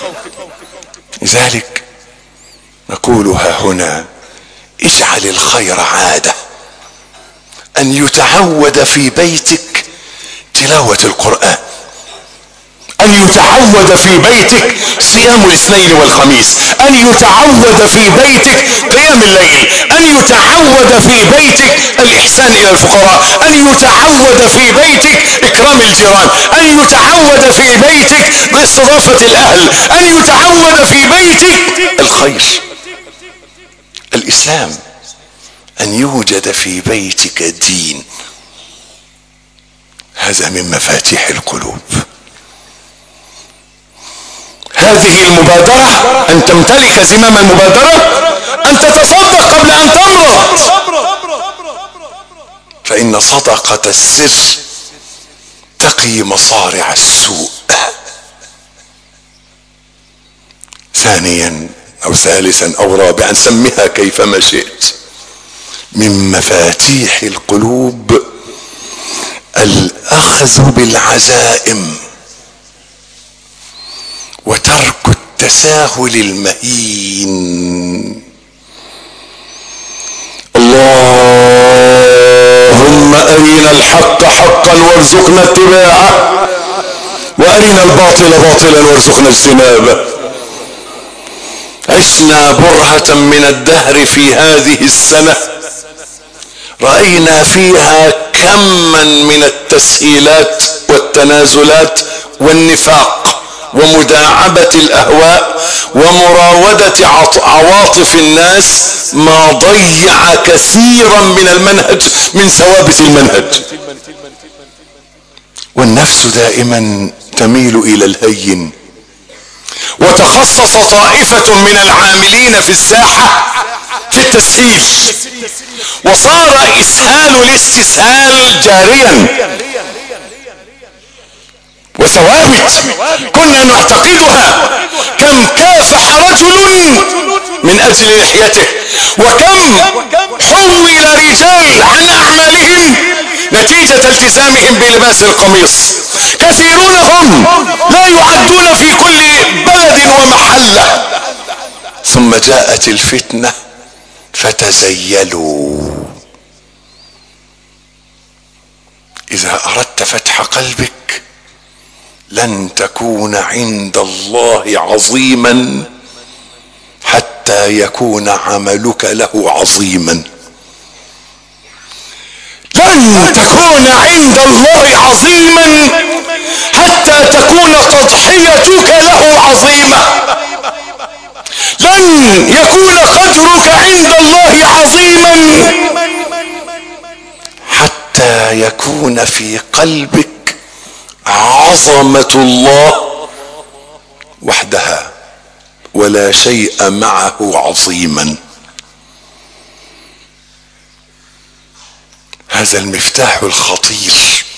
لذلك نقولها هنا: اجعل الخير عادة، أن يتعود في بيتك تلاوة القرآن، أن يتعود في بيتك صيام الاثنين والخميس، أن يتعود في بيتك قيام الليل، أن يتعود في بيتك الإحسان إلى الفقراء، أن يتعود في بيتك إكرام الجيران، أن يتعود في بيتك باستضافة الأهل، أن يتعود في بيتك الخير. الإسلام أن يوجد في بيتك دين، هذا من مفاتيح القلوب. هذه المبادرة، أن تمتلك زمام المبادرة، أن تتصدق قبل أن تمرض، فإن صدقة السر تقي مصارع السوء. ثانيا أو ثالثا أو رابعا، سمها كيفما شئت، من مفاتيح القلوب الأخذ بالعزائم وترك التساهل المهين. اللهم أرنا الحق حقا وارزقنا اتباعه، وأرنا الباطل باطلا وارزقنا اجتنابه. عشنا برهة من الدهر في هذه السنة رأينا فيها كما من التسهيلات والتنازلات والنفاق ومداعبة الأهواء ومراودة عواطف الناس ما ضيع كثيرا من المنهج، من ثوابت المنهج. والنفس دائما تميل إلى الهين. وتخصص طائفة من العاملين في الساحة في التسهيل، وصار إسهال الاستسهال جاريا، وثوابت كنا نعتقدها. كم كافح رجل من أجل لحيته، وكم حول رجال عن أعمالهم نتيجة التزامهم بلباس القميص. كثيرون هم لا يعدون في كل بلد ومحلة. ثم جاءت الفتنة فتزيلوا. إذا أردت فتح قلبك لن تكون عند الله عظيما حتى يكون عملك له عظيما. لن تكون عند الله عظيما حتى تكون تضحيتك له عظيمة. لن يكون قدرك عند الله عظيما حتى يكون في قلبك عظمة الله وحدها ولا شيء معه عظيما. هذا المفتاح الخطير،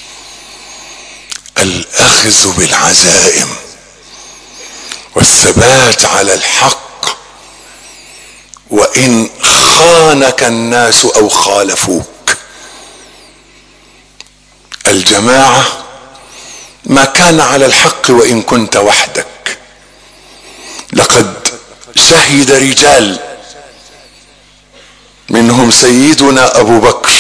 الأخذ بالعزائم والثبات على الحق وإن خانك الناس أو خالفوك. الجماعة ما كان على الحق وإن كنت وحدك. لقد شهد رجال منهم سيدنا أبو بكر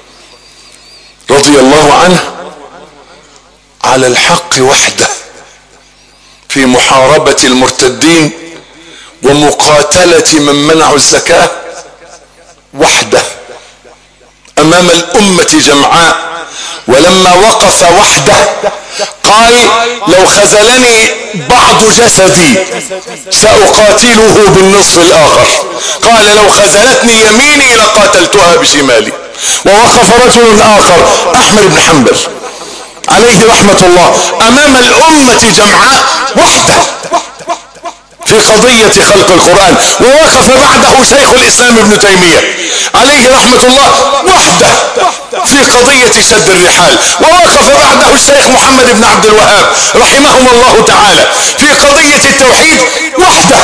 رضي الله عنه على الحق وحده في محاربة المرتدين ومقاتلة من منعوا الزكاة وحده أمام الأمة جمعاء. ولما وقف وحده قال: لو خذلني بعض جسدي سأقاتله بالنصف الآخر. قال: لو خذلتني يميني لقاتلتها بشمالي. ووقف رجل آخر أحمد بن حنبل عليه رحمة الله أمام الأمة جمعاء وحده في قضية خلق القرآن. ووقف بعده شيخ الإسلام ابن تيمية عليه رحمة الله وحده في قضية شد الرحال. ووقف بعده الشيخ محمد بن عبد الوهاب رحمهم الله تعالى في قضية التوحيد وحده.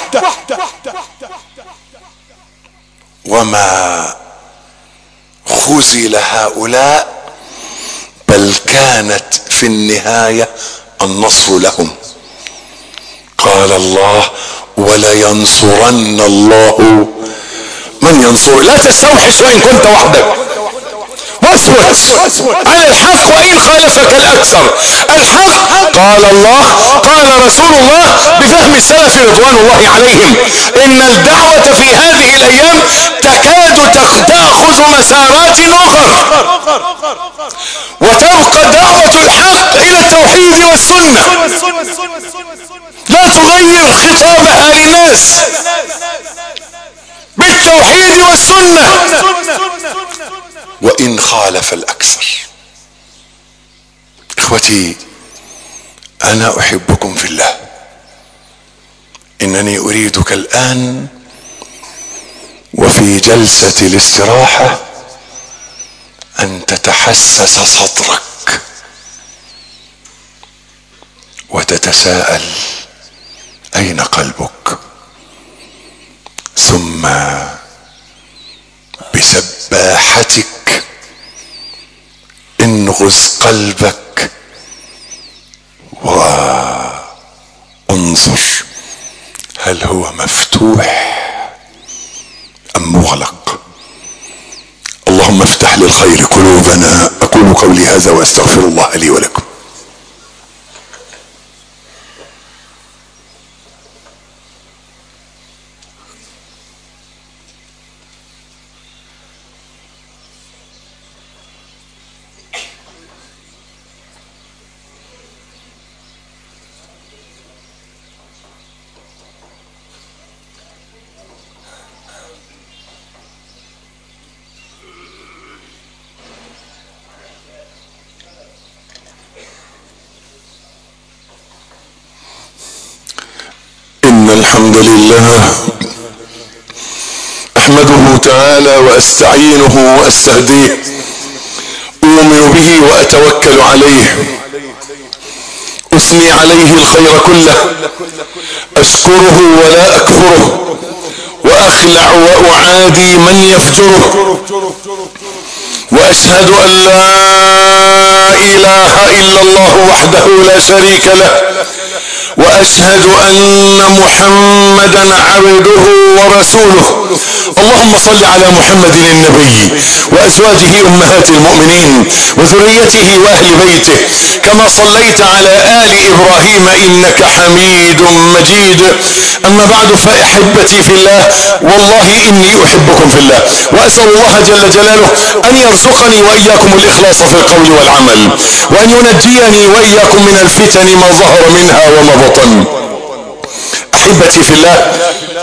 وما خذل هؤلاء بل كانت في النهاية النصر لهم. قال الله: ولينصرن الله من ينصر. لا تستوحش وإن كنت وحدك، واثبت على الحق وإن خالفك الأكثر. الحق قال الله قال رسول الله بفهم السلف رضوان الله عليهم: إن الدعوة في هذه الأيام تكاد تأخذ مسارات أخرى وتبقى دعوة الحق إلى التوحيد والسنة، لا تغير خطابها للناس بالتوحيد والسنة وإن خالف الأكثر. إخوتي، أنا أحبكم في الله. إنني أريدك الآن وفي جلسة الاستراحة أن تتحسس صدرك وتتساءل: أين قلبك؟ ثم بسباحتك انغز قلبك وانظر هل هو مفتوح أم مغلق. اللهم افتح للخير قلوبنا. أقول قولي هذا وأستغفر الله لي ولكم. الحمد لله احمده تعالى واستعينه واستهديه، اؤمن به واتوكل عليه، اثني عليه الخير كله، اشكره ولا اكفره، واخلع واعادي من يفجره، واشهد ان لا اله الا الله وحده لا شريك له، واشهد ان محمدا عبده ورسوله. اللهم صل على محمد النبي وازواجه امهات المؤمنين وذريته واهل بيته كما صليت على ال ابراهيم انك حميد مجيد. اما بعد فاحبتي في الله، والله اني احبكم في الله، واسال الله جل جلاله ان يرزقني واياكم الاخلاص في القول والعمل، وان ينجيني واياكم من الفتن ما ظهر منها وما بطن. احبتي في الله،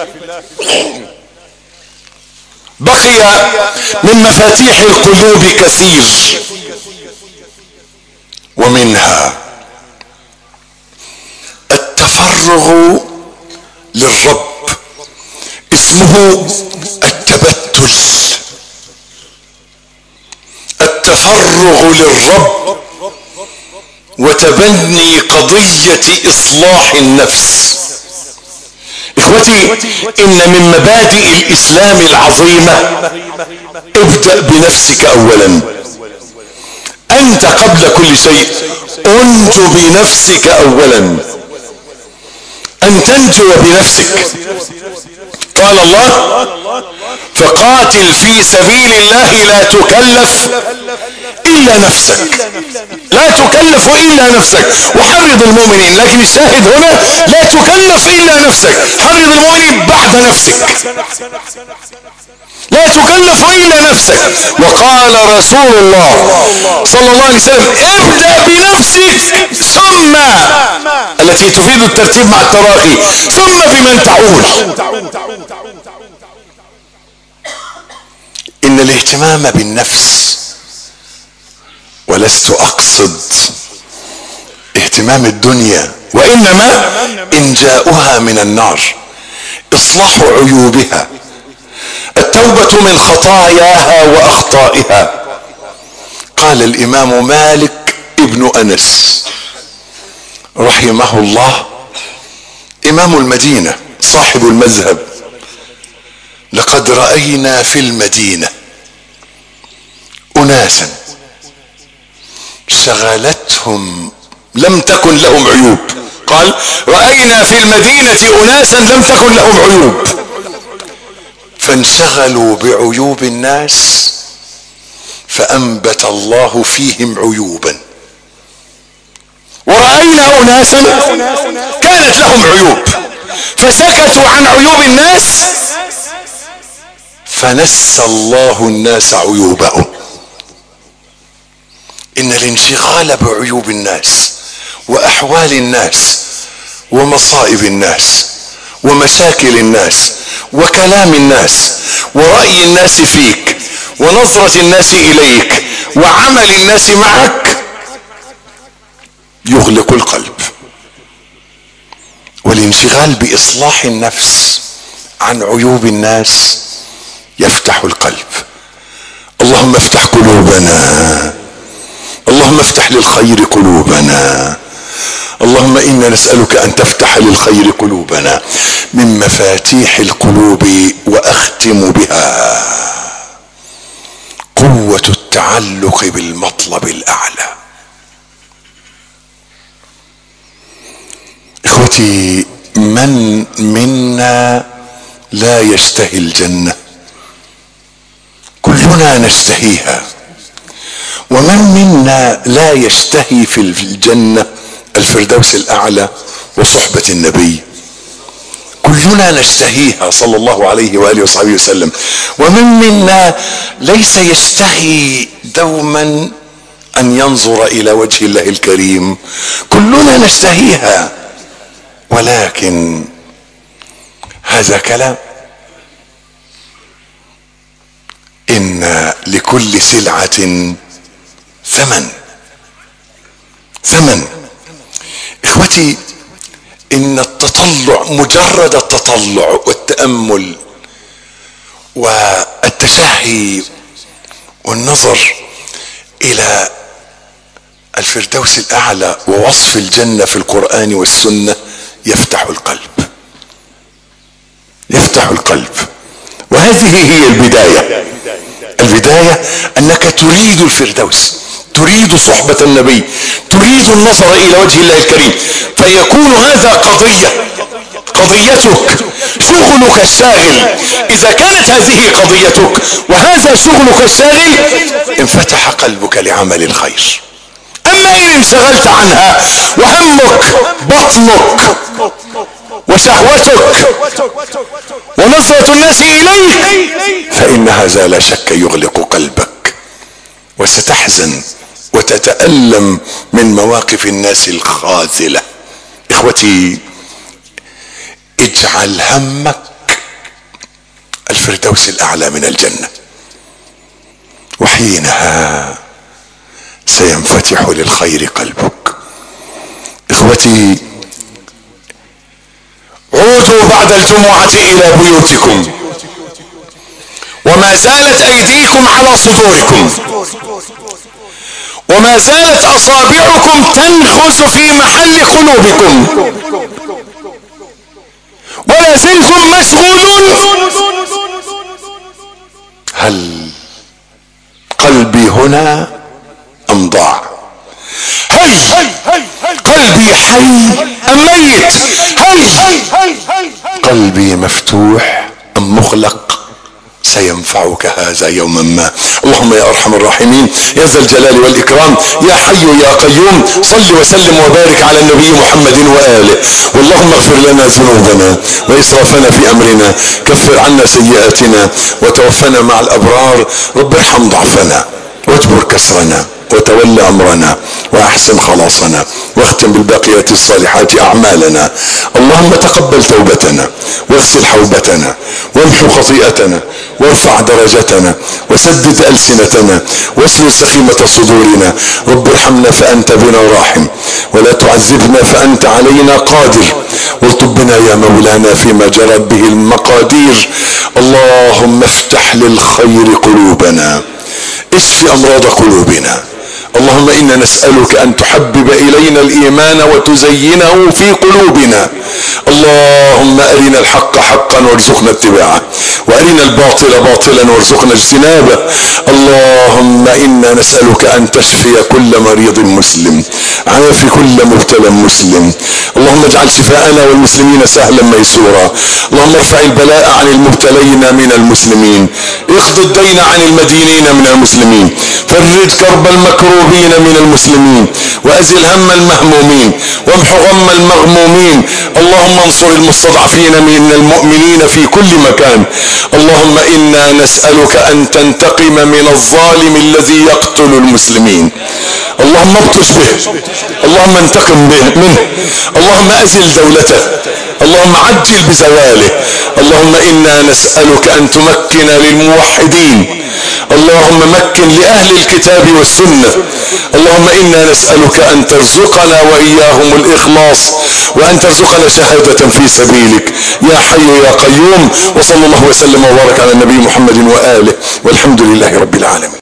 بقي من مفاتيح القلوب كثير، ومنها التفرغ للرب، اسمه التبتل. التفرغ للرب وتبني قضية اصلاح النفس. اخوتي، ان من مبادئ الاسلام العظيمة ابدأ بنفسك اولا. انت قبل كل شيء انجو بنفسك اولا، ان تنجو بنفسك. قال الله: فقاتل في سبيل الله لا تكلف الا نفسك، لا تكلف الا نفسك، وحرض المؤمنين. لكن الشاهد هنا لا تكلف الا نفسك، حرض المؤمنين بعد نفسك، لا تكلف الا نفسك. وقال رسول الله صلى الله عليه وسلم: ابدأ بنفسك ثم، التي تفيد الترتيب مع التراخي، ثم بمن تعول. ان الاهتمام بالنفس، ولست اقصد اهتمام الدنيا، وانما انجاؤها من النار، اصلاح عيوبها، التوبة من خطاياها واخطائها. قال الامام مالك ابن انس رحمه الله، امام المدينة صاحب المذهب: لقد رأينا في المدينة اناسا شغلتهم لم تكن لهم عيوب. قال: رأينا في المدينة اناسا لم تكن لهم عيوب، فانشغلوا بعيوب الناس فأنبت الله فيهم عيوبا. ورأينا اناسا كانت لهم عيوب فسكتوا عن عيوب الناس فنسى الله الناس عيوبهم. ان الانشغال بعيوب الناس واحوال الناس ومصائب الناس ومشاكل الناس وكلام الناس ورأي الناس فيك ونظرة الناس اليك وعمل الناس معك يغلق القلب. والانشغال باصلاح النفس عن عيوب الناس يفتح القلب. اللهم افتح قلوبنا، اللهم افتح للخير قلوبنا، اللهم انا نسألك ان تفتح للخير قلوبنا. من مفاتيح القلوب واختم بها قوة التعلق بالمطلب الاعلى. اخوتي، من منا لا يشتهي الجنة؟ كلنا نشتهيها. ومن منا لا يشتهي في الجنة الفردوس الاعلى وصحبة النبي؟ كلنا نشتهيها صلى الله عليه وآله وصحبه وسلم. ومن منا ليس يشتهي دوما ان ينظر الى وجه الله الكريم؟ كلنا نشتهيها، ولكن هذا كلام. ان لكل سلعة ثمن. ثمن. اخوتي، ان التطلع، مجرد التطلع والتأمل والتشهي والنظر الى الفردوس الاعلى ووصف الجنة في القرآن والسنة يفتح القلب، يفتح القلب. وهذه هي البداية. البداية انك تريد الفردوس، تريد صحبة النبي، تريد النظر الى وجه الله الكريم، فيكون هذا قضية، قضيتك، شغلك الشاغل. اذا كانت هذه قضيتك وهذا شغلك الشاغل انفتح قلبك لعمل الخير. اما ان انشغلت عنها وهمك بطنك وشهوتك ونظرة الناس اليك فان هذا لا شك يغلق قلبك، وستحزن وتتألم من مواقف الناس الخاذلة. اخوتي، اجعل همك الفردوس الاعلى من الجنة، وحينها سينفتح للخير قلبك. اخوتي، عودوا بعد الجمعة الى بيوتكم، وما زالت ايديكم على صدوركم، وما زالت اصابعكم تنخز في محل قلوبكم، ولا زلتم مشغولون. هل قلبي هنا ام ضاع؟ هل قلبي حي ام ميت؟ هل قلبي مفتوح ام مغلق؟ سينفعك هذا يوما ما. اللهم يا ارحم الراحمين، يا ذا الجلال والاكرام، يا حي يا قيوم، صل وسلم وبارك على النبي محمد واله. واللهم اغفر لنا ذنوبنا واسرافنا في امرنا، كفر عنا سيئاتنا وتوفنا مع الابرار. رب ارحم ضعفنا واجبر كسرنا وتول امرنا واحسن خلاصنا، واختم بالباقيات الصالحات اعمالنا. اللهم تقبل توبتنا واغسل حوبتنا وامحو خطيئتنا وارفع درجتنا وسدد ألسنتنا واسلل سخيمة صدورنا. رب ارحمنا فأنت بنا راحم، ولا تعذبنا فأنت علينا قادر، والطب بنا يا مولانا فيما جرت به المقادير. اللهم افتح للخير قلوبنا، اشف أمراض قلوبنا. اللهم إنا نسألك أن تحبب إلينا الإيمان وتزينه في قلوبنا. اللهم أرنا الحق حقا وارزقنا اتباعه، وأرنا الباطل باطلا وارزقنا اجتنابه. اللهم إنا نسألك أن تشفي كل مريض مسلم، عاف كل مبتلى مسلم. اللهم اجعل شفاءنا والمسلمين سهلا ميسورا. اللهم ارفع البلاء عن المبتلين من المسلمين، اقض الدين عن المدينين من المسلمين، فرج كرب المكروبين من المسلمين، وازل هم المهمومين، وامح غم المغمومين. اللهم انصر المستضعفين من المؤمنين في كل مكان. اللهم انا نسألك ان تنتقم من الظالم الذي يقتل المسلمين. اللهم ابطش به، اللهم انتقم به منه، اللهم ازل دولته، اللهم عجل بزواله. اللهم انا نسألك ان تمكن للموحدين، اللهم مكن لأهل الكتاب والسنة. اللهم إنا نسألك أن ترزقنا وإياهم الإخلاص، وأن ترزقنا شهادة في سبيلك يا حي يا قيوم. وصلى الله وسلم وبارك على النبي محمد وآله، والحمد لله رب العالمين.